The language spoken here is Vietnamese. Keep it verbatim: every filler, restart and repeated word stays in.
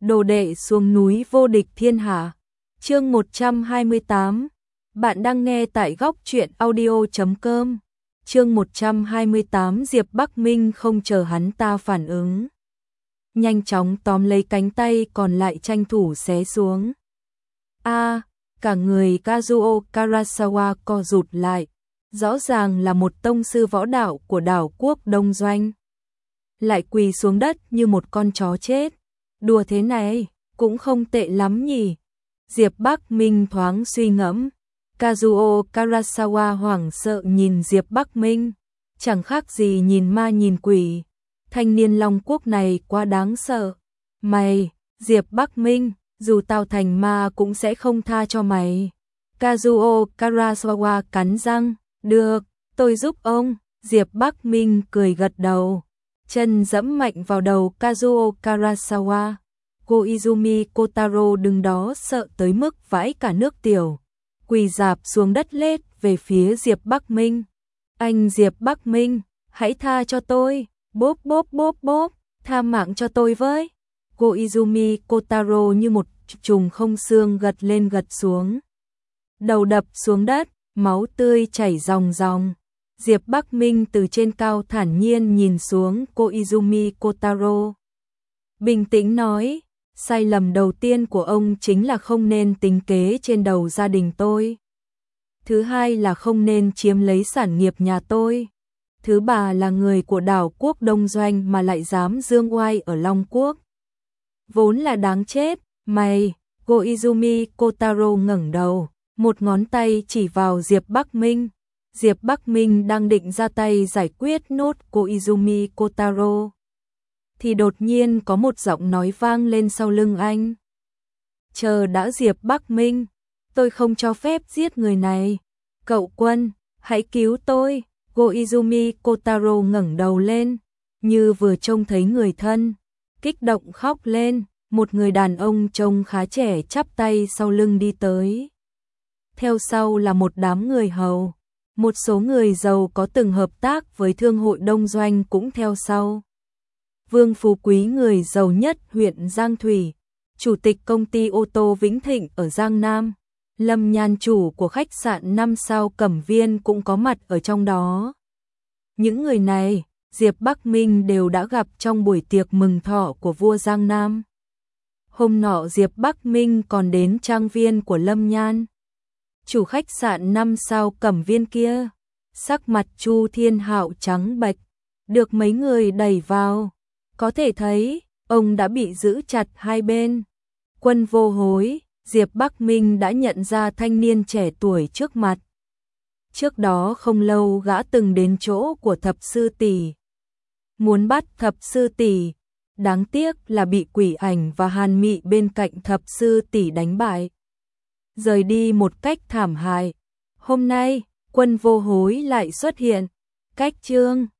Đồ đệ xuống núi vô địch thiên hạ. Chương một trăm hai mươi tám. Bạn đang nghe tại góc truyện audio chấm com. Chương một trăm hai mươi tám. Diệp Bắc Minh không chờ hắn ta phản ứng, nhanh chóng tóm lấy cánh tay còn lại tranh thủ xé xuống. A, cả người Kazuo Karasawa co rụt lại, rõ ràng là một tông sư võ đạo của đảo quốc Đông Doanh, lại quỳ xuống đất như một con chó chết. Đùa thế này cũng không tệ lắm nhỉ. Diệp Bắc Minh thoáng suy ngẫm. Kazuo Karasawa hoảng sợ nhìn Diệp Bắc Minh, chẳng khác gì nhìn ma nhìn quỷ. Thanh niên Long Quốc này quá đáng sợ. Mày, Diệp Bắc Minh, dù tao thành ma cũng sẽ không tha cho mày. Kazuo Karasawa cắn răng. Được, tôi giúp ông. Diệp Bắc Minh cười gật đầu, chân dẫm mạnh vào đầu Kazuo Karasawa. Koizumi Kotaro đứng đó sợ tới mức vãi cả nước tiểu, quỳ rạp xuống đất lết về phía Diệp Bắc Minh. Anh Diệp Bắc Minh, hãy tha cho tôi, bốp bốp bốp bốp, tha mạng cho tôi với. Koizumi Kotaro như một trùng không xương gật lên gật xuống, đầu đập xuống đất, máu tươi chảy ròng ròng. Diệp Bắc Minh từ trên cao thản nhiên nhìn xuống Koizumi Kotaro, bình tĩnh nói, sai lầm đầu tiên của ông chính là không nên tính kế trên đầu gia đình tôi. Thứ hai là không nên chiếm lấy sản nghiệp nhà tôi. Thứ ba là người của đảo quốc Đông Doanh mà lại dám dương oai ở Long Quốc, vốn là đáng chết. Mày, Koizumi Kotaro ngẩng đầu, một ngón tay chỉ vào Diệp Bắc Minh. Diệp Bắc Minh đang định ra tay giải quyết nốt Koizumi Kotaro, thì đột nhiên có một giọng nói vang lên sau lưng anh. Chờ đã Diệp Bắc Minh, tôi không cho phép giết người này. Cậu Quân, hãy cứu tôi. Koizumi Kotaro ngẩng đầu lên, như vừa trông thấy người thân, kích động khóc lên. Một người đàn ông trông khá trẻ chắp tay sau lưng đi tới. Theo sau là một đám người hầu. Một số người giàu có từng hợp tác với Thương hội Đông Doanh cũng theo sau. Vương Phú Quý, người giàu nhất huyện Giang Thủy, chủ tịch công ty ô tô Vĩnh Thịnh ở Giang Nam, Lâm Nhan, chủ của khách sạn năm sao Cẩm Viên cũng có mặt ở trong đó. Những người này, Diệp Bắc Minh đều đã gặp trong buổi tiệc mừng thọ của vua Giang Nam. Hôm nọ Diệp Bắc Minh còn đến trang viên của Lâm Nhan, chủ khách sạn năm sao Cẩm Viên kia. Sắc mặt Chu Thiên Hạo trắng bệch, được mấy người đẩy vào, có thể thấy ông đã bị giữ chặt hai bên. Quân vô hối, Diệp Bắc Minh đã nhận ra thanh niên trẻ tuổi trước mặt. Trước đó không lâu gã từng đến chỗ của thập sư tỷ, muốn bắt thập sư tỷ, đáng tiếc là bị Quỷ Ảnh và Hàn Mị bên cạnh thập sư tỷ đánh bại, rời đi một cách thảm hại. Hôm nay, Quân vô hối lại xuất hiện. Cách chương